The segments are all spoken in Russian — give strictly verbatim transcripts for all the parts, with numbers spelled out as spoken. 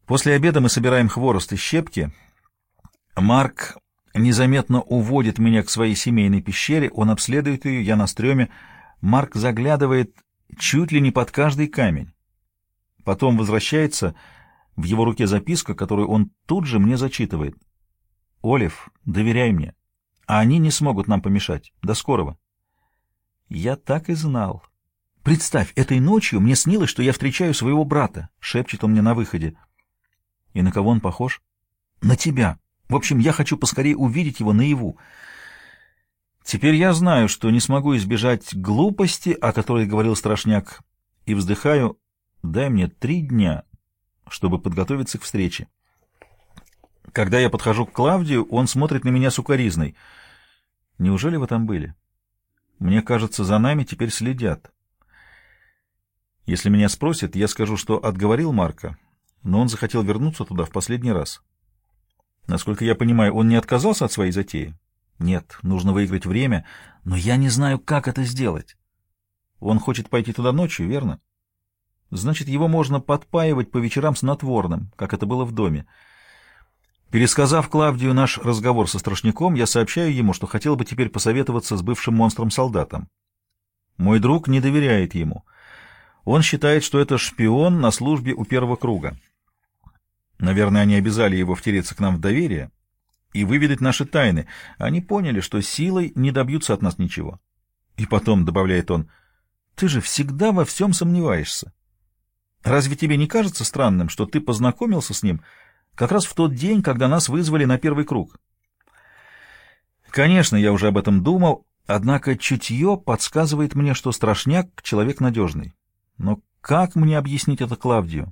После обеда мы собираем хворост и щепки. Марк незаметно уводит меня к своей семейной пещере, он обследует ее, я на стреме. Марк заглядывает чуть ли не под каждый камень. Потом возвращается, в его руке записка, которую он тут же мне зачитывает. «Олив, доверяй мне, а они не смогут нам помешать. До скорого». Я так и знал. «Представь, этой ночью мне снилось, что я встречаю своего брата», — шепчет он мне на выходе. «И на кого он похож?» «На тебя. В общем, я хочу поскорее увидеть его наяву». Теперь я знаю, что не смогу избежать глупости, о которой говорил Страшняк, и вздыхаю: дай мне три дня, чтобы подготовиться к встрече. Когда я подхожу к Клавдию, он смотрит на меня с укоризной. Неужели вы там были? Мне кажется, за нами теперь следят. Если меня спросят, я скажу, что отговорил Марка, но он захотел вернуться туда в последний раз. Насколько я понимаю, он не отказался от своей затеи? Нет, нужно выиграть время, но я не знаю, как это сделать. Он хочет пойти туда ночью, верно? Значит, его можно подпаивать по вечерам снотворным, как это было в доме. Пересказав Клавдию наш разговор со Страшняком, я сообщаю ему, что хотел бы теперь посоветоваться с бывшим монстром-солдатом. Мой друг не доверяет ему. Он считает, что это шпион на службе у первого круга. Наверное, они обязали его втереться к нам в доверие и выведать наши тайны. Они поняли, что силой не добьются от нас ничего. И потом, — добавляет он, — ты же всегда во всем сомневаешься. Разве тебе не кажется странным, что ты познакомился с ним как раз в тот день, когда нас вызвали на первый круг? Конечно, я уже об этом думал, однако чутье подсказывает мне, что Страшняк — человек надежный. Но как мне объяснить это Клавдию?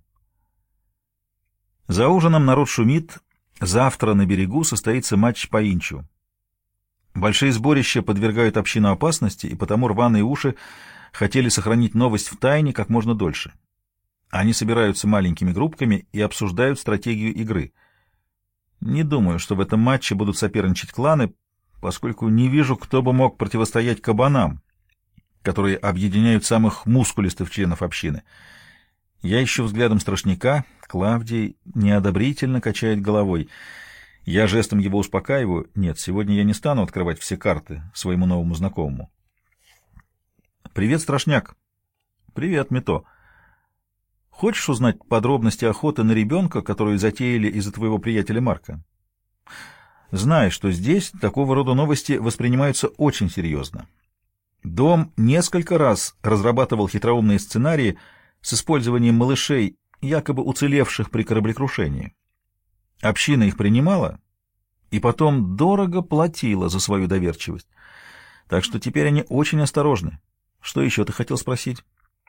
За ужином народ шумит. Завтра на берегу состоится матч по инчу. Большие сборища подвергают общину опасности, и потому рваные уши хотели сохранить новость в тайне как можно дольше. Они собираются маленькими группками и обсуждают стратегию игры. Не думаю, что в этом матче будут соперничать кланы, поскольку не вижу, кто бы мог противостоять кабанам, которые объединяют самых мускулистых членов общины. Я ищу взглядом Страшняка, Клавдий неодобрительно качает головой. Я жестом его успокаиваю. Нет, сегодня я не стану открывать все карты своему новому знакомому. «Привет, Страшняк». «Привет, Мито. Хочешь узнать подробности охоты на ребенка, которую затеяли из-за твоего приятеля Марка? Знай, что здесь такого рода новости воспринимаются очень серьезно. Дом несколько раз разрабатывал хитроумные сценарии с использованием малышей, якобы уцелевших при кораблекрушении. Община их принимала и потом дорого платила за свою доверчивость. Так что теперь они очень осторожны. Что еще ты хотел спросить?»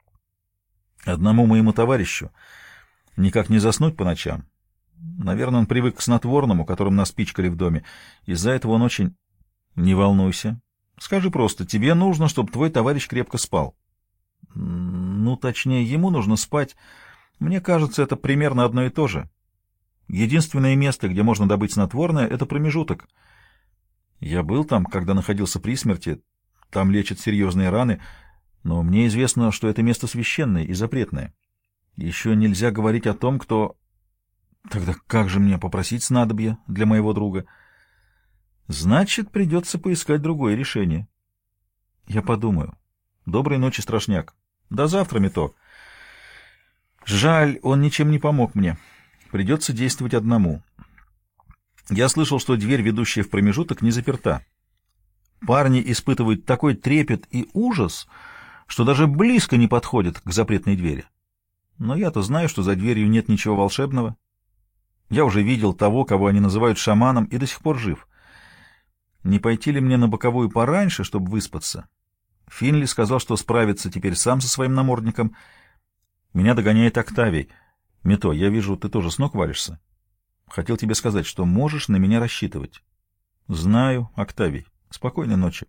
«Одному моему товарищу никак не заснуть по ночам. Наверное, он привык к снотворному, которым нас пичкали в доме. Из-за этого он очень...» «Не волнуйся. Скажи просто, тебе нужно, чтобы твой товарищ крепко спал». «Ну, точнее, ему нужно спать. Мне кажется, это примерно одно и то же. Единственное место, где можно добыть снотворное, — это промежуток. Я был там, когда находился при смерти. Там лечат серьезные раны, но мне известно, что это место священное и запретное. Еще нельзя говорить о том, кто... Тогда как же мне попросить снадобье для моего друга? Значит, придется поискать другое решение. Я подумаю. Доброй ночи, Страшняк. До завтра, Мито. Жаль, он ничем не помог мне. Придется действовать одному. Я слышал, что дверь, ведущая в промежуток, не заперта. Парни испытывают такой трепет и ужас, что даже близко не подходят к запретной двери. Но я-то знаю, что за дверью нет ничего волшебного. Я уже видел того, кого они называют шаманом, и до сих пор жив. Не пойти ли мне на боковую пораньше, чтобы выспаться? Финли сказал, что справится теперь сам со своим намордником. Меня догоняет Октавий. Мито, я вижу, ты тоже с ног валишься. Хотел тебе сказать, что можешь на меня рассчитывать. Знаю, Октавий. Спокойной ночи.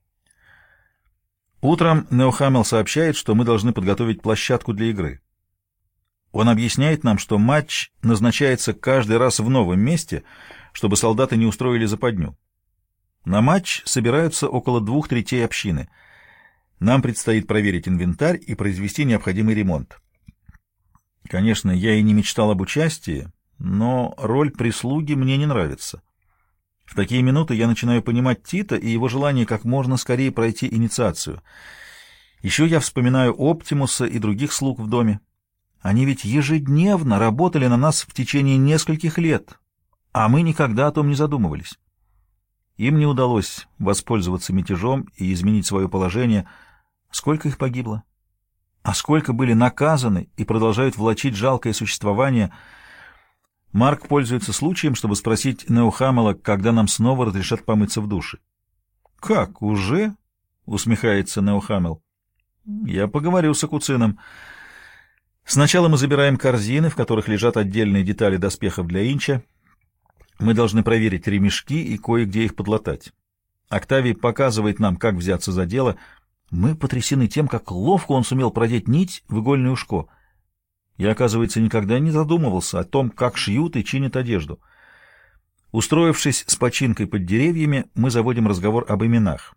Утром Неохамел сообщает, что мы должны подготовить площадку для игры. Он объясняет нам, что матч назначается каждый раз в новом месте, чтобы солдаты не устроили западню. На матч собираются около двух третей общины. Нам предстоит проверить инвентарь и произвести необходимый ремонт. Конечно, я и не мечтал об участии, но роль прислуги мне не нравится. В такие минуты я начинаю понимать Тита и его желание как можно скорее пройти инициацию. Еще я вспоминаю Оптимуса и других слуг в доме. Они ведь ежедневно работали на нас в течение нескольких лет, а мы никогда о том не задумывались. Им не удалось воспользоваться мятежом и изменить свое положение. Сколько их погибло? А сколько были наказаны и продолжают влачить жалкое существование? Марк пользуется случаем, чтобы спросить Неохаммела, когда нам снова разрешат помыться в душе. «Как, уже?» — усмехается Неохаммел. «Я поговорю с Акуцином. Сначала мы забираем корзины, в которых лежат отдельные детали доспехов для Инча. Мы должны проверить ремешки и кое-где их подлатать. Октавий показывает нам, как взяться за дело. Мы потрясены тем, как ловко он сумел продеть нить в игольное ушко. Я, оказывается, никогда не задумывался о том, как шьют и чинят одежду. Устроившись с починкой под деревьями, мы заводим разговор об именах.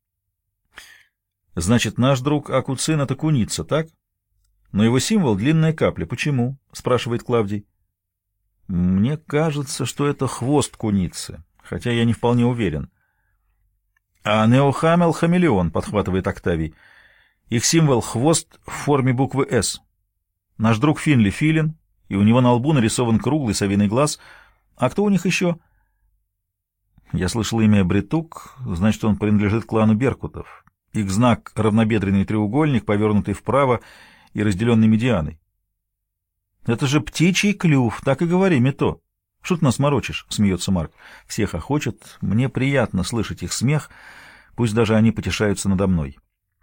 Значит, наш друг Акуцин — это куница, так? Но его символ — длинная капля. Почему? — спрашивает Клавдий. Мне кажется, что это хвост куницы, хотя я не вполне уверен. А Неохаммел — хамелеон, — подхватывает Октавий. Их символ — хвост в форме буквы «С». Наш друг Финли — филин, и у него на лбу нарисован круглый совиный глаз. А кто у них еще? Я слышал имя Бритук, значит, он принадлежит клану Беркутов. Их знак — равнобедренный треугольник, повернутый вправо и разделенный медианой. Это же птичий клюв, так и говори, Мито. Что ты нас морочишь? — смеется Марк. Все хохочут, мне приятно слышать их смех, пусть даже они потешаются надо мной.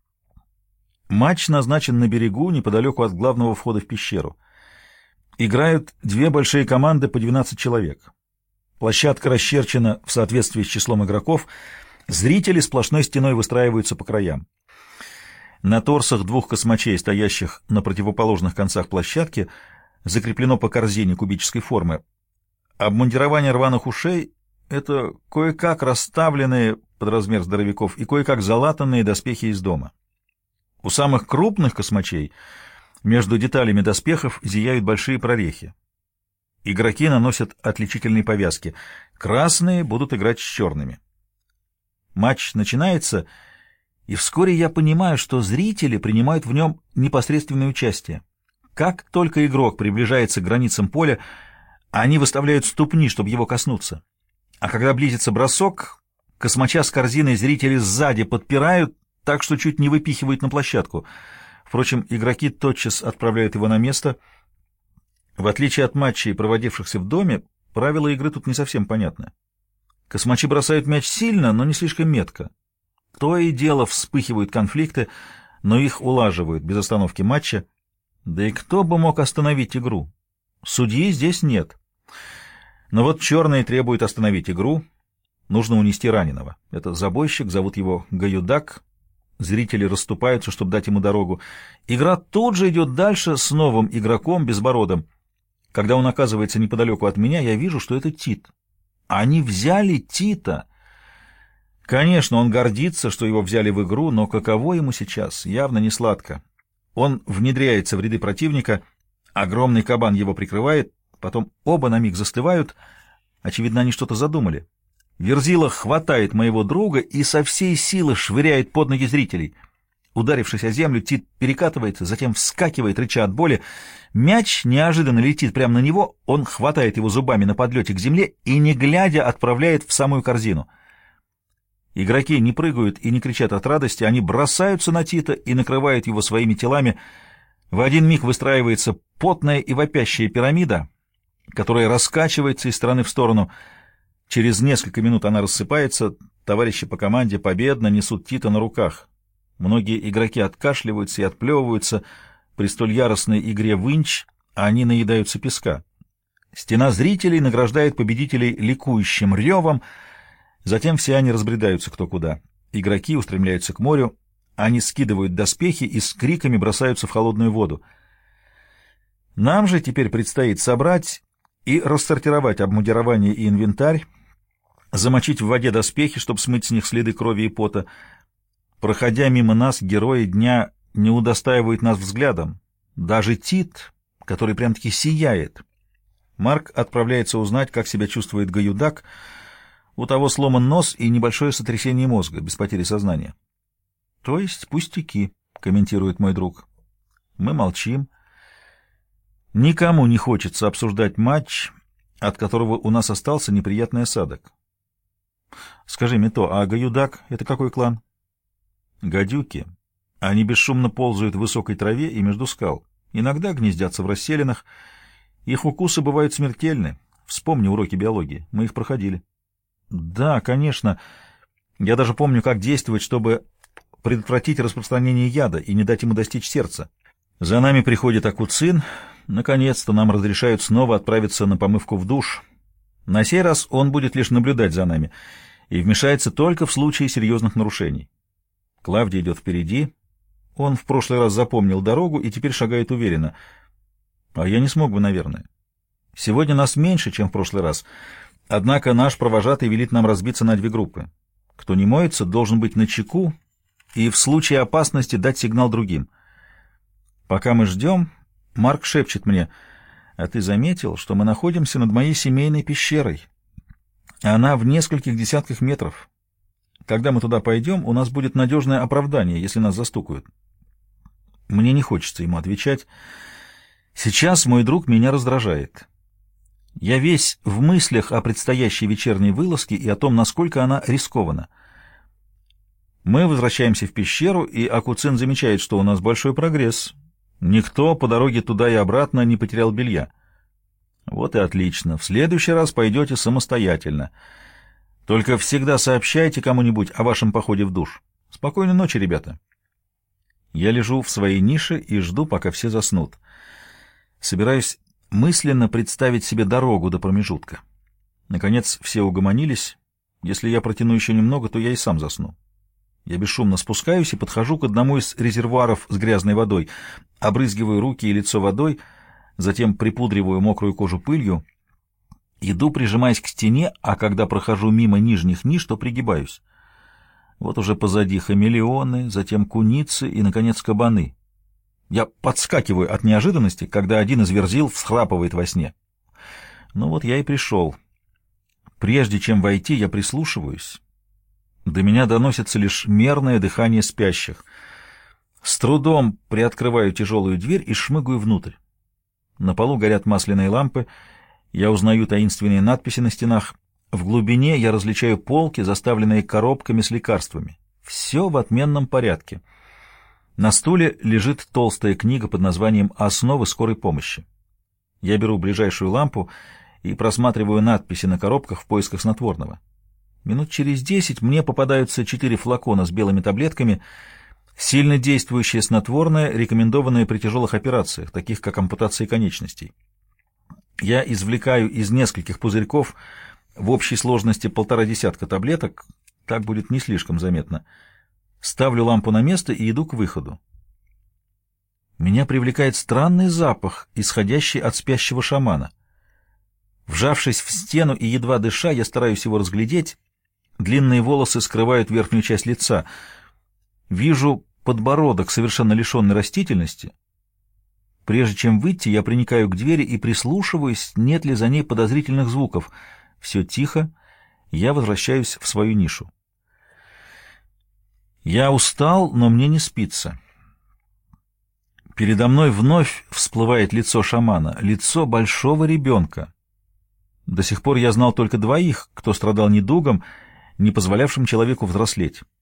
Матч назначен на берегу, неподалеку от главного входа в пещеру. Играют две большие команды по двенадцать человек. Площадка расчерчена в соответствии с числом игроков, зрители сплошной стеной выстраиваются по краям. На торсах двух космачей, стоящих на противоположных концах площадки, закреплено по корзине кубической формы. Обмундирование рваных ушей — это кое-как расставленные под размер здоровяков и кое-как залатанные доспехи из дома. У самых крупных космачей между деталями доспехов зияют большие прорехи. Игроки наносят отличительные повязки. Красные будут играть с черными. Матч начинается, и вскоре я понимаю, что зрители принимают в нем непосредственное участие. Как только игрок приближается к границам поля, они выставляют ступни, чтобы его коснуться. А когда близится бросок, космача с корзиной зрители сзади подпирают, так что чуть не выпихивают на площадку. Впрочем, игроки тотчас отправляют его на место. В отличие от матчей, проводившихся в доме, правила игры тут не совсем понятны. Космачи бросают мяч сильно, но не слишком метко. То и дело вспыхивают конфликты, но их улаживают без остановки матча. Да и кто бы мог остановить игру? Судьи здесь нет. Но вот черные требуют остановить игру. Нужно унести раненого. Это забойщик, зовут его Гаюдак. Зрители расступаются, чтобы дать ему дорогу. Игра тут же идет дальше с новым игроком, безбородым. Когда он оказывается неподалеку от меня, я вижу, что это Тит. Они взяли Тита. Конечно, он гордится, что его взяли в игру, но каково ему сейчас? Явно не сладко. Он внедряется в ряды противника, огромный кабан его прикрывает, потом оба на миг застывают. Очевидно, они что-то задумали. Верзила хватает моего друга и со всей силы швыряет под ноги зрителей. Ударившись о землю, Тит перекатывается, затем вскакивает, рыча от боли. Мяч неожиданно летит прямо на него, он хватает его зубами на подлете к земле и, не глядя, отправляет в самую корзину. Игроки не прыгают и не кричат от радости, они бросаются на Тита и накрывают его своими телами. В один миг выстраивается потная и вопящая пирамида, которая раскачивается из стороны в сторону. Через несколько минут она рассыпается, товарищи по команде победно несут Тита на руках. Многие игроки откашливаются и отплевываются. При столь яростной игре в инч они наедаются песка. Стена зрителей награждает победителей ликующим ревом, затем все они разбредаются кто куда. Игроки устремляются к морю, они скидывают доспехи и с криками бросаются в холодную воду. Нам же теперь предстоит собрать и рассортировать обмундирование и инвентарь, замочить в воде доспехи, чтобы смыть с них следы крови и пота. Проходя мимо нас, герои дня не удостаивают нас взглядом. Даже Тит, который прям-таки сияет. Марк отправляется узнать, как себя чувствует Гаюдак. У того сломан нос и небольшое сотрясение мозга, без потери сознания. — То есть пустяки, — комментирует мой друг. Мы молчим. Никому не хочется обсуждать матч, от которого у нас остался неприятный осадок. — Скажи, Мито, а Гаюдак — это какой клан? — Гадюки. Они бесшумно ползают в высокой траве и между скал. Иногда гнездятся в расселинах. Их укусы бывают смертельны. Вспомни уроки биологии. Мы их проходили. Да, конечно. Я даже помню, как действовать, чтобы предотвратить распространение яда и не дать ему достичь сердца. За нами приходит Акуцин. Наконец-то нам разрешают снова отправиться на помывку в душ. На сей раз он будет лишь наблюдать за нами и вмешается только в случае серьезных нарушений. Клавдий идет впереди. Он в прошлый раз запомнил дорогу и теперь шагает уверенно. А я не смог бы, наверное. Сегодня нас меньше, чем в прошлый раз. Однако наш провожатый велит нам разбиться на две группы. Кто не моется, должен быть начеку и в случае опасности дать сигнал другим. Пока мы ждем, Марк шепчет мне: «А ты заметил, что мы находимся над моей семейной пещерой? Она в нескольких десятках метров. Когда мы туда пойдем, у нас будет надежное оправдание, если нас застукают». Мне не хочется ему отвечать. Сейчас мой друг меня раздражает. Я весь в мыслях о предстоящей вечерней вылазке и о том, насколько она рискована. Мы возвращаемся в пещеру, и Акуцин замечает, что у нас большой прогресс. Никто по дороге туда и обратно не потерял белья. Вот и отлично. В следующий раз пойдете самостоятельно. Только всегда сообщайте кому-нибудь о вашем походе в душ. Спокойной ночи, ребята. Я лежу в своей нише и жду, пока все заснут. Собираюсь мысленно представить себе дорогу до промежутка. Наконец все угомонились. Если я протяну еще немного, то я и сам засну. Я бесшумно спускаюсь и подхожу к одному из резервуаров с грязной водой, обрызгиваю руки и лицо водой, затем припудриваю мокрую кожу пылью, иду, прижимаясь к стене, а когда прохожу мимо нижних ниш, то пригибаюсь. Вот уже позади хамелеоны, затем куницы и, наконец, кабаны. Я подскакиваю от неожиданности, когда один из верзил всхрапывает во сне. Ну вот я и пришел. Прежде чем войти, я прислушиваюсь. До меня доносится лишь мерное дыхание спящих. С трудом приоткрываю тяжелую дверь и шмыгаю внутрь. На полу горят масляные лампы. Я узнаю таинственные надписи на стенах. В глубине я различаю полки, заставленные коробками с лекарствами. Все в отменном порядке. На стуле лежит толстая книга под названием «Основы скорой помощи». Я беру ближайшую лампу и просматриваю надписи на коробках в поисках снотворного. Минут через десять мне попадаются четыре флакона с белыми таблетками, сильно действующее снотворное, рекомендованное при тяжелых операциях, таких как ампутация конечностей. Я извлекаю из нескольких пузырьков в общей сложности полтора десятка таблеток, так будет не слишком заметно. Ставлю лампу на место и иду к выходу. Меня привлекает странный запах, исходящий от спящего шамана. Вжавшись в стену и едва дыша, я стараюсь его разглядеть. Длинные волосы скрывают верхнюю часть лица. Вижу подбородок, совершенно лишенный растительности. Прежде чем выйти, я приникаю к двери и прислушиваюсь, нет ли за ней подозрительных звуков. Все тихо, я возвращаюсь в свою нишу. Я устал, но мне не спится. Передо мной вновь всплывает лицо шамана, лицо большого ребенка. До сих пор я знал только двоих, кто страдал недугом, не позволявшим человеку взрослеть.